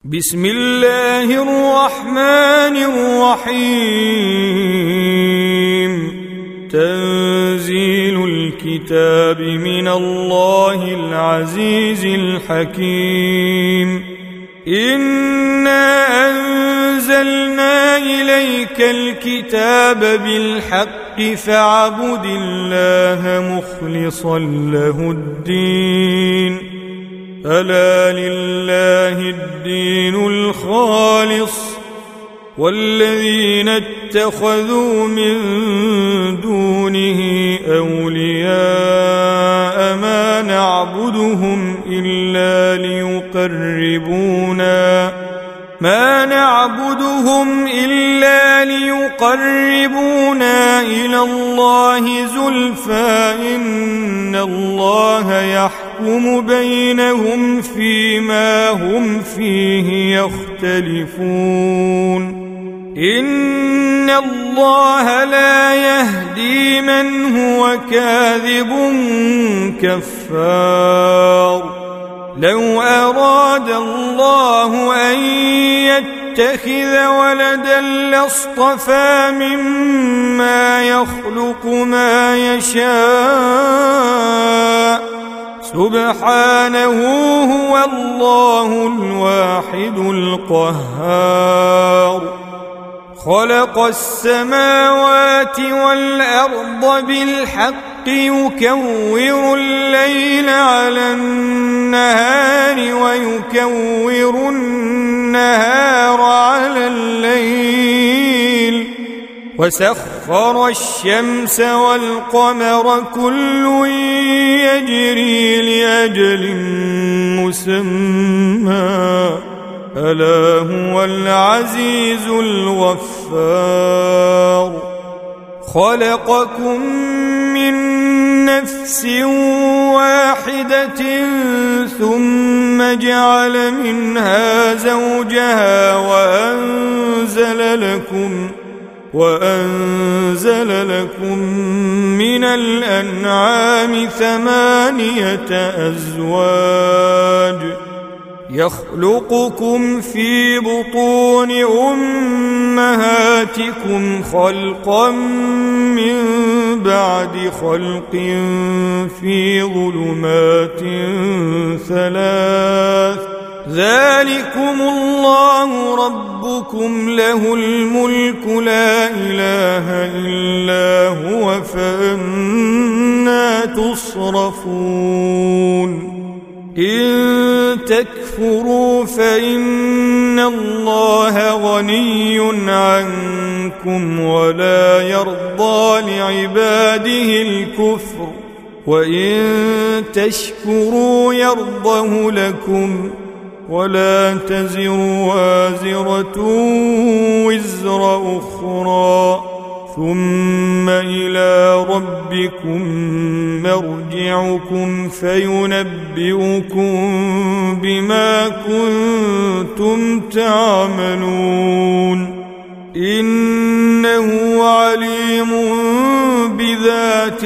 بسم الله الرحمن الرحيم تنزيل الكتاب من الله العزيز الحكيم إنا أنزلنا إليك الكتاب بالحق فاعبد الله مخلصا له الدين ألا لله الدين الخالص والذين اتخذوا من دونه أولياء ما نعبدهم إلا ليقربونا إلى الله زلفى إن الله يحكم بينهم فيما هم فيه يختلفون إن الله لا يهدي من هو كاذب كفار لو أراد الله أن يتخذ ولدا لاصطفى مما يخلق ما يشاء سبحانه هو الله الواحد القهار خلق السماوات والأرض بالحق يكور الليل على النهار ويكور النهار على الليل وسخر الشمس والقمر كل يجري لأجل مسمى ألا هو العزيز الغفار خلقكم من نفس واحدة ثم جعل منها زوجها وأنزل لكم من الأنعام 8 أزواج يخلقكم في بطون أمهاتكم خلقا من بعد خلق في ظلمات 3 ذلكم الله ربكم له الملك لا إله إلا هو فأنى تصرفون إن تكفروا فإن الله غني عنكم ولا يرضى لعباده الكفر وإن تشكروا يرضه لكم ولا تزر وازرة وزر أخرى ثم إلى ربكم مرجعكم فينبئكم بما كنتم تعملون إنه عليم بذات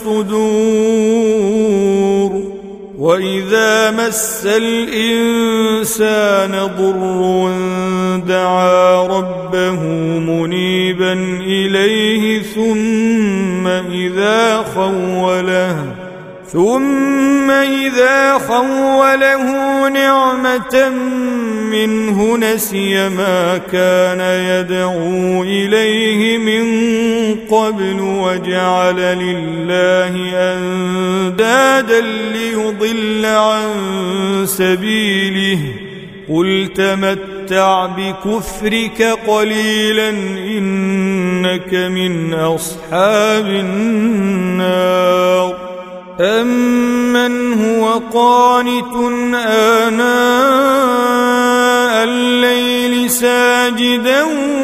الصدور وإذا مس الإنسان ضر دعا ربه منيبا إليه ثم إذا خوله نعمة منه نسي ما كان يدعو إليه من قبل وجعل لله أندادا ليضل عن سبيله قل تمتع بكفرك قليلا إنك من أصحاب النار أمن هو قانت آناء الليل ساجدا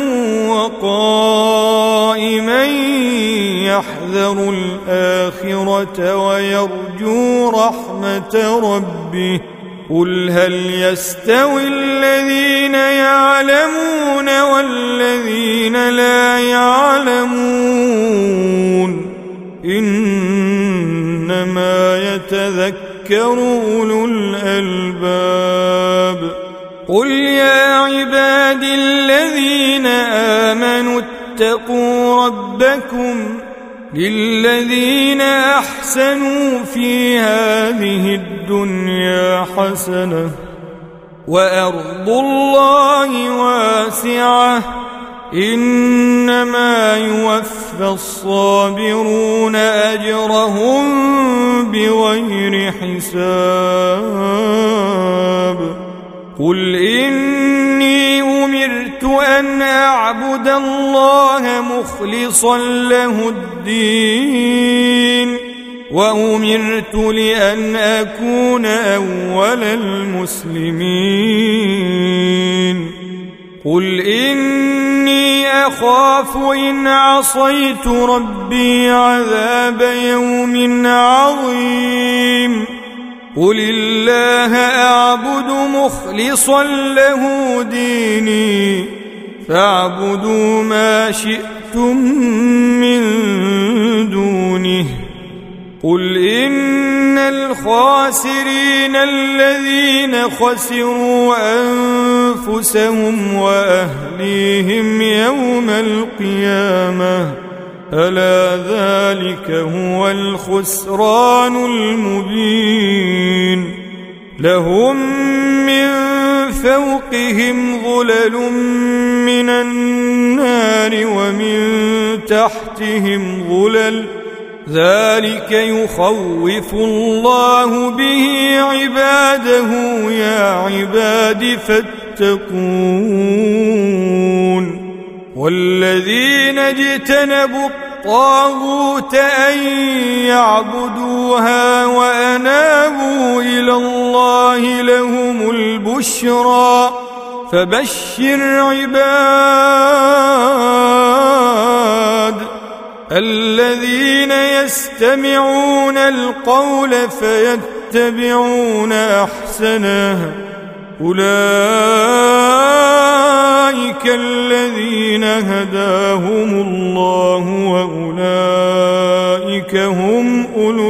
وقائما يحذر الآخرة ويرجو رحمة ربه قل هل يستوي الذين يعلمون والذين لا يعلمون إنما يتذكر أولو الألباب قل يا عبادي الذين آمنوا اتقوا ربكم للذين أحسنوا في هذه الدنيا حسنة وأرض الله واسعة إنما يوفى الصابرون أجرهم بغير حساب قل إني أمرت أن أعبد الله مخلصا له الدين وأمرت لأن أكون أول المسلمين قل إني أخاف إن عصيت ربي عذاب يوم عظيم قل الله أعبد مخلصا له ديني فاعبدوا ما شئتم من دونه قل إن الخاسرين الذين خسروا أنفسهم وأهليهم يوم القيامة ألا ذلك هو الخسران المبين لهم من فوقهم ظلل من النار ومن تحتهم ظلل ذلك يخوف الله به عباده يا عباد فاتقون والذين اجتنبوا الطاغوت أن يعبدوها وأنابوا إلى الله لهم البشرى فبشر عباد الذين يستمعون القول فيتبعون أحسنه أولئك الذين هداهم الله وأولئك هم أولو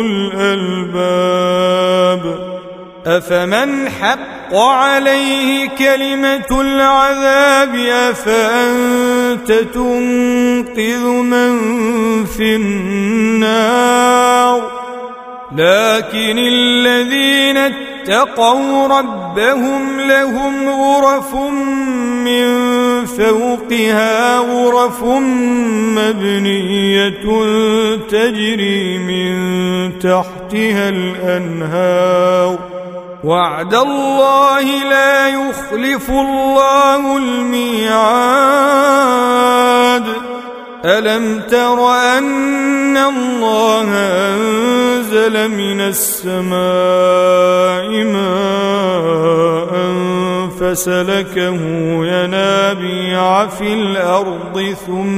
الألباب أفمن حق عليه كلمة العذاب أفأنت تنقذ من في النار لكن الذين اتقوا ربهم لهم غرف من فوقها غرف مبنية تجري من تحتها الأنهار وعد الله لا يخلف الله الميعاد ألم تر أن الله أنزل من السماء ماء فسلكه ينابيع في الأرض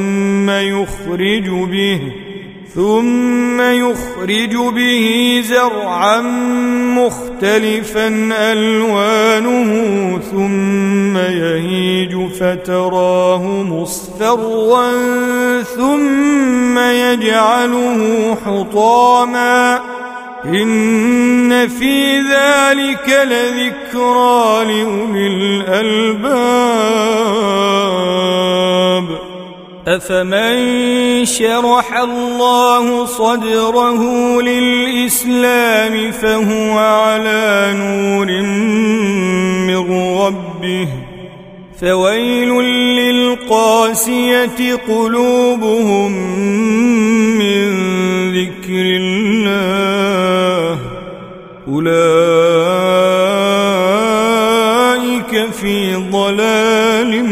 ثم يخرج به زرعا مختلفا ألوانه ثم يهيج فتراه مصفرا ثم يجعله حطاما إن في ذلك لذكرى لأولي الألباب أفمن شرح الله صدره للإسلام فهو على نور من ربه فويل للقاسية قلوبهم من ذكر الله أولئك في ضلال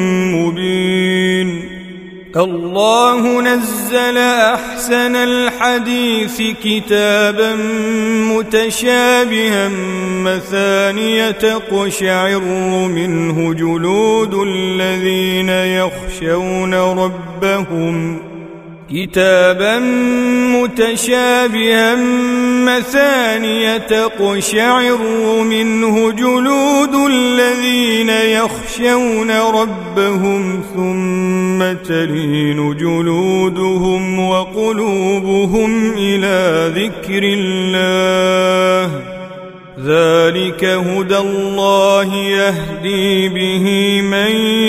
مبين الله نزل أحسن الحديث كتابا متشابها مثانية تقشعر منه جلود الذين يخشون ربهم كتابا متشابها مثانية تقشعر منه جلود الذين يخشون ربهم ثم تلين جلودهم وقلوبهم إلى ذكر الله ذلك هدى الله يهدي به من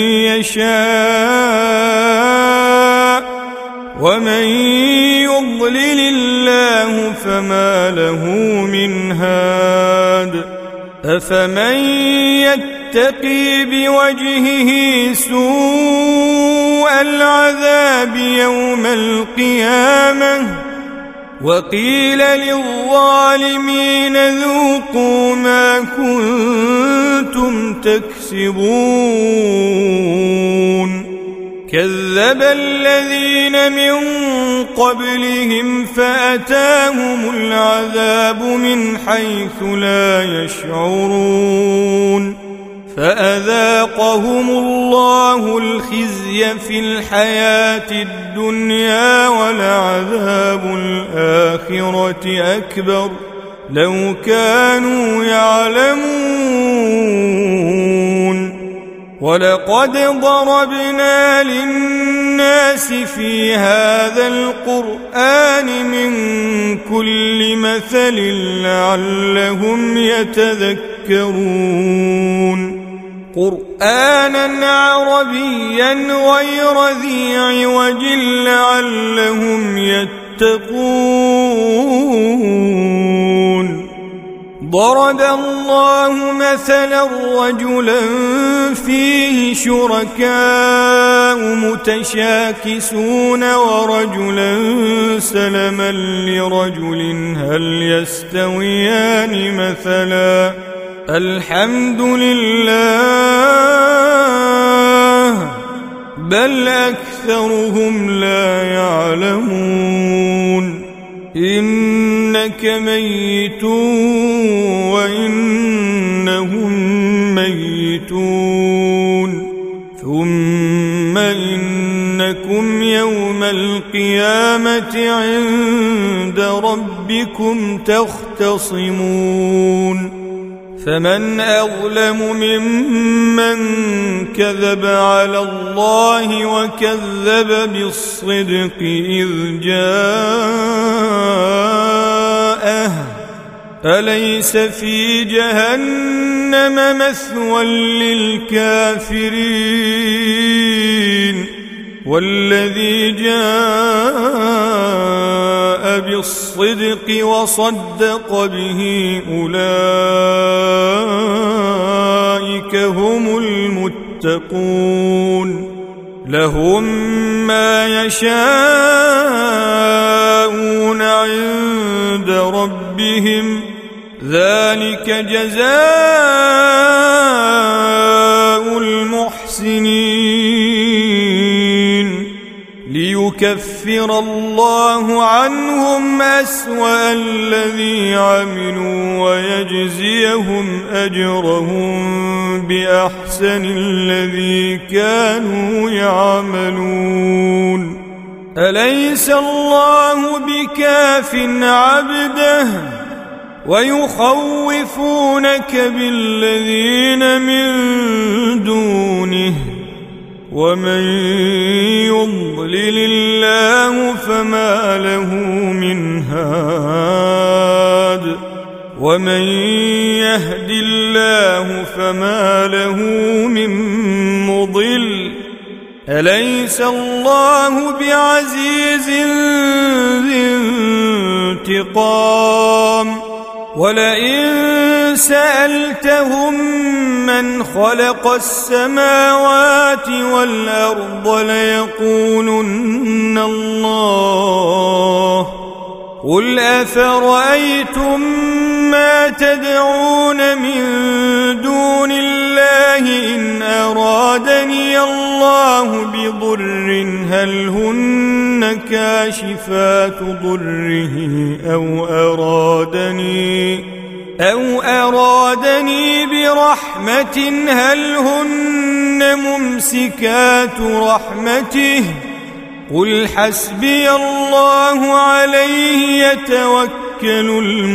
يشاء ومن يضلل الله فما له من هاد أفمن يتقي بوجهه سوء العذاب يوم القيامة وقيل للظالمين ذوقوا ما كنتم تكسبون كذب الذين من قبلهم فأتاهم العذاب من حيث لا يشعرون فأذاقهم الله الخزي في الحياة الدنيا ولعذاب الآخرة أكبر لو كانوا يعلمون ولقد ضربنا للناس في هذا القرآن من كل مثل لعلهم يتذكرون قرآنا عربيا غير ذي عوج لعلهم يتقون ضرب الله مثلا رجلا فيه شركاء متشاكسون ورجلا سلما لرجل هل يستويان مثلا الحمد لله بل أكثرهم لا يعلمون إنك ميت وإنهم ميتون ثم إنكم يوم القيامة عند ربكم تختصمون فمن أظلم ممن كذب على الله وكذب بالصدق إذ جاءه أليس في جهنم مثوى للكافرين والذي جاء بالصدق وصدق به أولئك هم المتقون لهم ما يشاءون عند ربهم ذلك جزاء المحسنين ليكفر الله عنهم أسوأ الذي عملوا ويجزيهم أجرهم بأحسن الذي كانوا يعملون أليس الله بكاف عبده ويخوفونك بالذين من دونه ومن يضلل الله فما له من هاد ومن يهد الله فما له من مضل أليس الله بعزيز ذي انتقام ولئن سألتهم من خلق السماوات والأرض ليقولن الله قل أفرأيتم ما تدعون من دون الله إن أرادني الله بضر هل هن كاشفات ضره أو أرادني برحمة هل هن ممسكات رحمته قل حسبي الله عليه يتوكل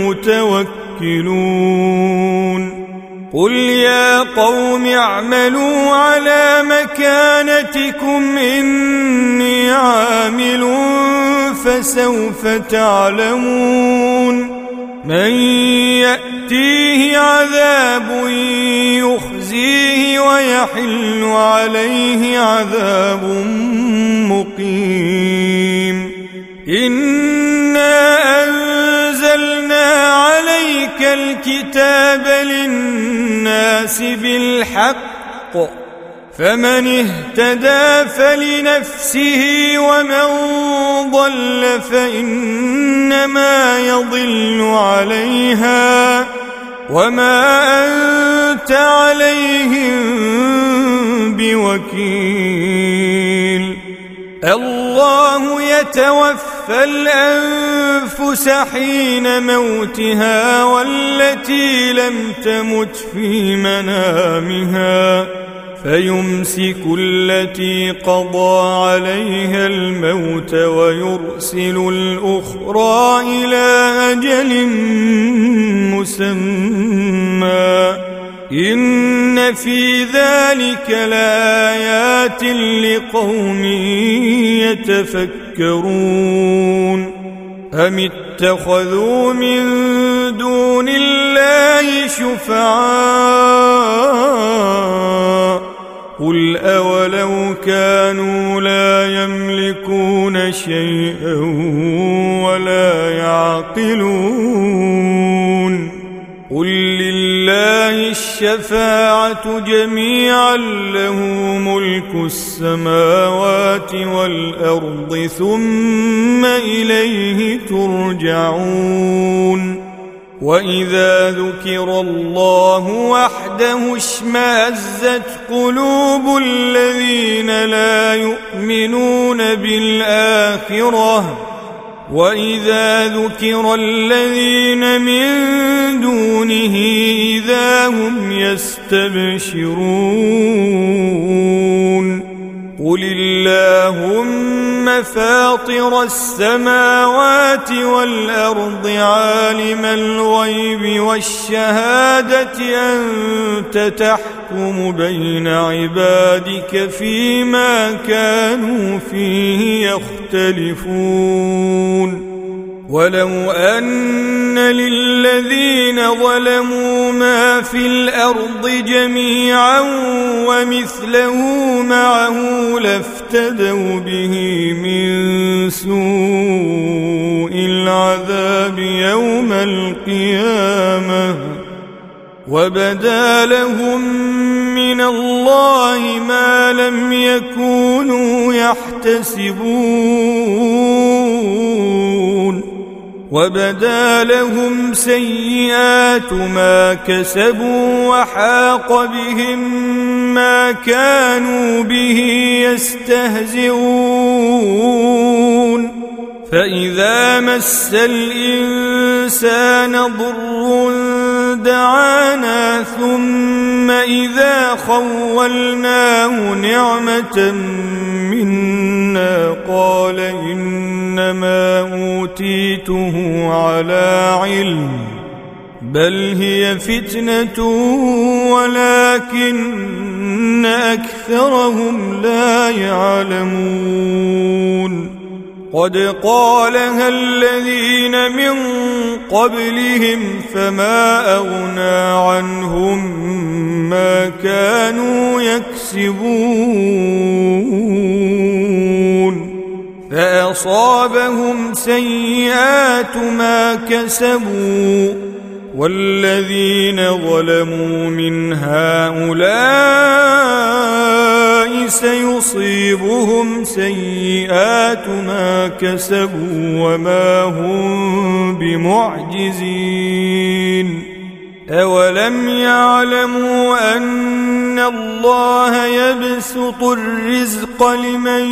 المتوكلون قل يا قوم اعملوا على مكانتكم إني عامل فسوف تعلمون من يأتيه عذاب يخزيه ويحل عليه عذاب مقيم إنا أنزلنا عليك الكتاب للناس بالحق فمن اهتدى فلنفسه ومن ضل فإنما يضل عليها وما أنت عليهم بوكيل الله يتوفى الأنفس حين موتها والتي لم تمت في منامها فيمسك التي قضى عليها الموت ويرسل الأخرى إلى أجل مسمى إن في ذلك لآيات لقوم يتفكرون أم اتخذوا من دون الله شفعاء قل أولو كانوا لا يملكون شيئا ولا يعقلون قل لله الشفاعة جميعا له ملك السماوات والأرض ثم إليه ترجعون وإذا ذكر الله وحده اشمأزت قلوب الذين لا يؤمنون بالآخرة وإذا ذكر الذين من دونه إذا هم يستبشرون قل اللهم فاطر السماوات والأرض عالم الغيب والشهادة أنت تحكم بين عبادك فيما كانوا فيه يختلفون ولو أن للذين ظلموا ما في الأرض جميعا ومثله معه لافتدوا به من سوء العذاب يوم القيامة وبدا لهم من الله ما لم يكونوا يحتسبون وبدا لهم سيئات ما كسبوا وحاق بهم ما كانوا به يستهزئون فإذا مس الإنسان ضر دعانا ثم إذا خولناه نعمة منا قال إنما أوتيته على علم بل هي فتنة ولكن أكثرهم لا يعلمون قد قالها الذين من قبلهم فما أغنى عنهم ما كانوا يكسبون فأصابهم سيئات ما كسبوا والذين ظلموا من هؤلاء سيصيبهم سيئات ما كسبوا وما هم بمعجزين أولم يعلموا أن الله يبسط الرزق لمن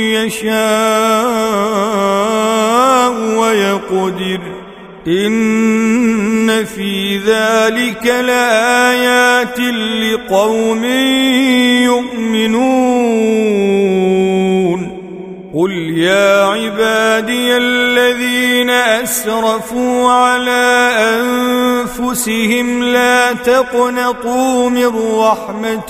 يشاء ويقدر إن في ذلك لآيات لقوم يؤمنون قل يا عبادي الذين أسرفوا على أنفسهم لا تقنطوا من رحمة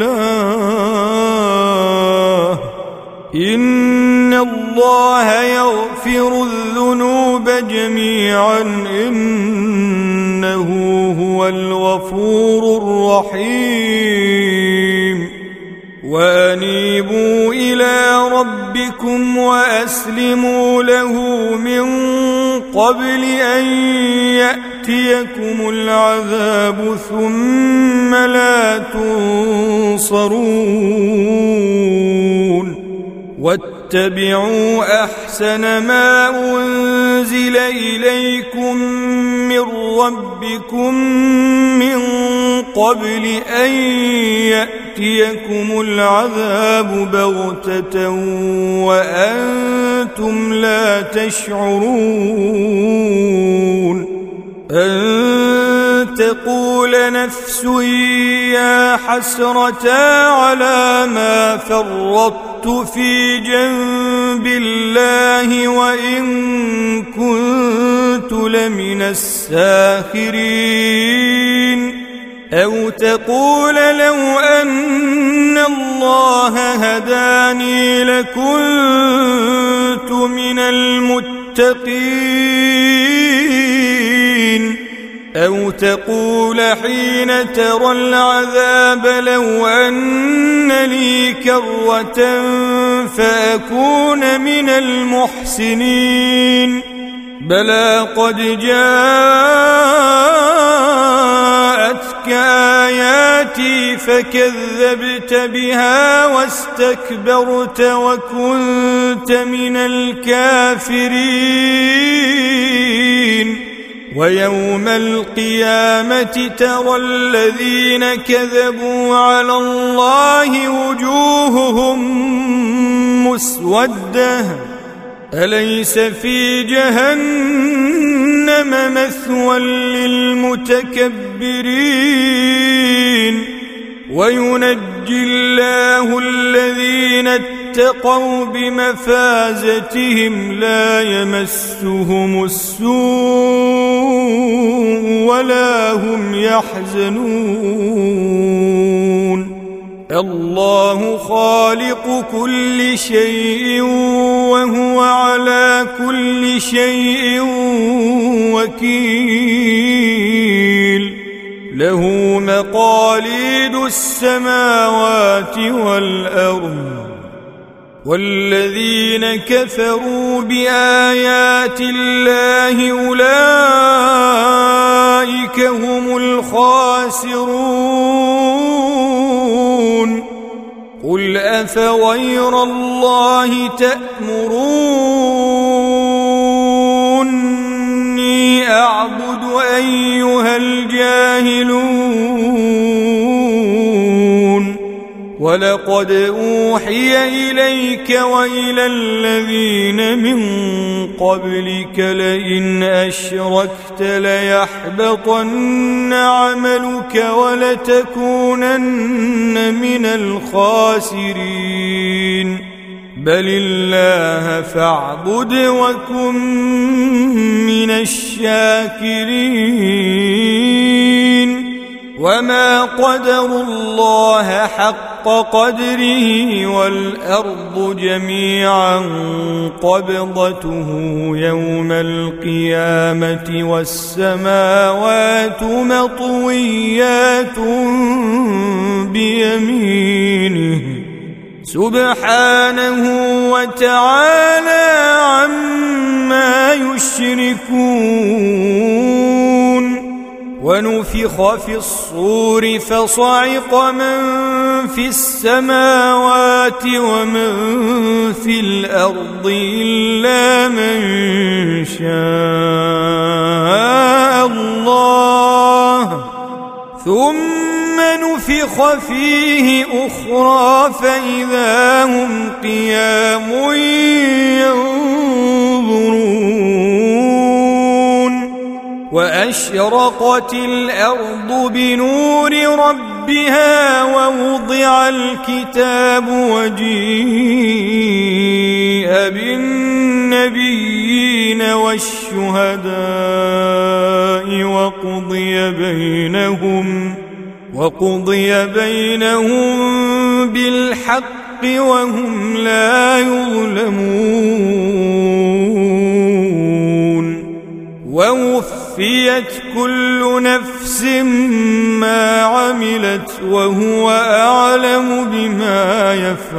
الله إن الله يغفر الذنوب جميعا إنه إنه هو الغفور الرحيم وأنيبوا إلى ربكم وأسلموا له من قبل أن يأتيكم العذاب ثم لا تنصرون واتبعوا أحسن ما أنزل إليكم من ربكم من قبل أن يأتيكم العذاب بغتة وأنتم لا تشعرون أن تقول نفس يا حسرة على ما فرطت في جنب الله وإن كنت لمن الساخرين أو تقول لو أن الله هداني لكنت من المتقين أو تقول حين ترى العذاب لو أن لي كرة فأكون من المحسنين بلى قد جاءتك آياتي فكذبت بها واستكبرت وكنت من الكافرين ويوم القيامة ترى الذين كذبوا على الله وجوههم مسودة أليس في جهنم مثوى للمتكبرين وينجي الله الذين اتقوا بمفازتهم لا يمسهم السوء ولا هم يحزنون الله خالق كل شيء وهو على كل شيء وكيل له مقاليد السماوات والأرض والذين كفروا بآيات الله أولئك هم الخاسرون قل أفغير الله تأمروني أعبد أيها الجاهلون ولقد أوحي إليك وإلى الذين من قبلك لئن أشركت ليحبطن عملك ولتكونن من الخاسرين بل الله فاعبد وكن من الشاكرين وما قدروا الله حق قدره والأرض جميعا قبضته يوم القيامة والسماوات مطويات بيمينه سبحانه وتعالى عما يشركون ونفخ في الصور فصعق من في السماوات ومن في الأرض إلا من شاء الله ثم نفخ فيه أخرى فإذا هم قيام ينظرون وأشرقت الأرض بنور ربها ووضع الكتاب وجيء بالنبيين والشهداء وقضي بينهم بالحق وهم لا يظلمون ووفيت كل نفس ما عملت وهو أعلم بما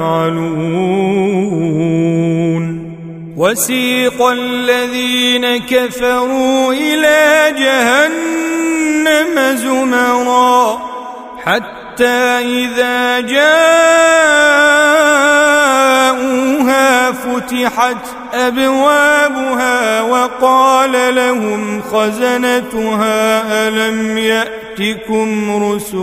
يفعلون وسيق الذين كفروا إلى جهنم زمرا حتى إذا جاءوها فتحت أبوابها وقال لهم خزنتها ألم يأتكم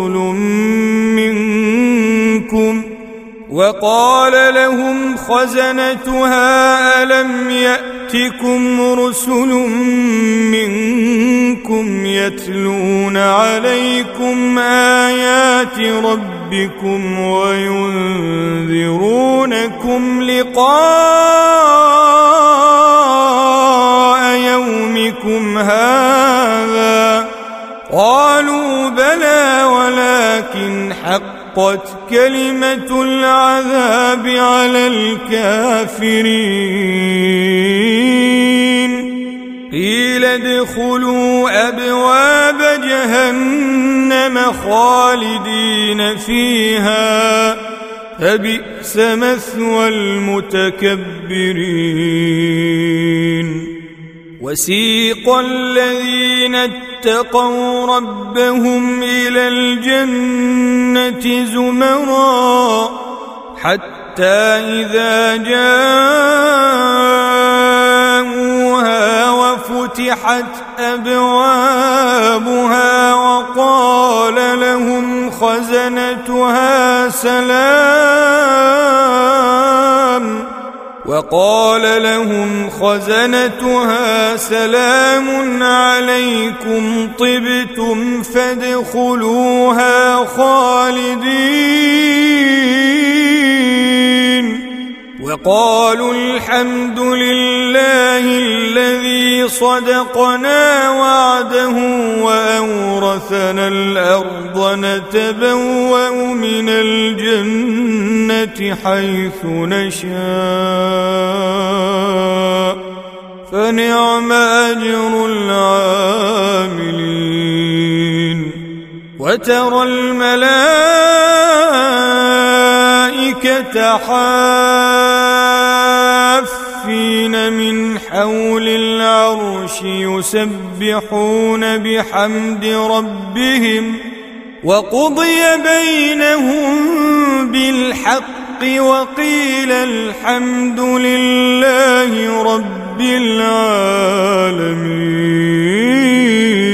رسل منكم يتلون عليكم آيات ربكم وينذرونكم لقاء يومكم هذا قالوا بلى ولكن حقت كلمة العذاب على الكافرين قيل ادخلوا أبواب جهنم خالدين فيها فبئس مثوى المتكبرين وسيق الذين اتقوا ربهم إلى الجنة زمرا حتى إذا جاءوها وفتحت أبوابها وقال لهم خزنتها سلام عليكم طبتم فادخلوها خالدين وقالوا الحمد لله الذي صدقنا وعده وأورثنا الأرض نتبوأ من الجنة حيث نشاء فنعم أجر العاملين وترى الملائكة حافين من حول العرش يسبحون بحمد ربهم وقضي بينهم بالحق وقيل الحمد لله رب العالمين.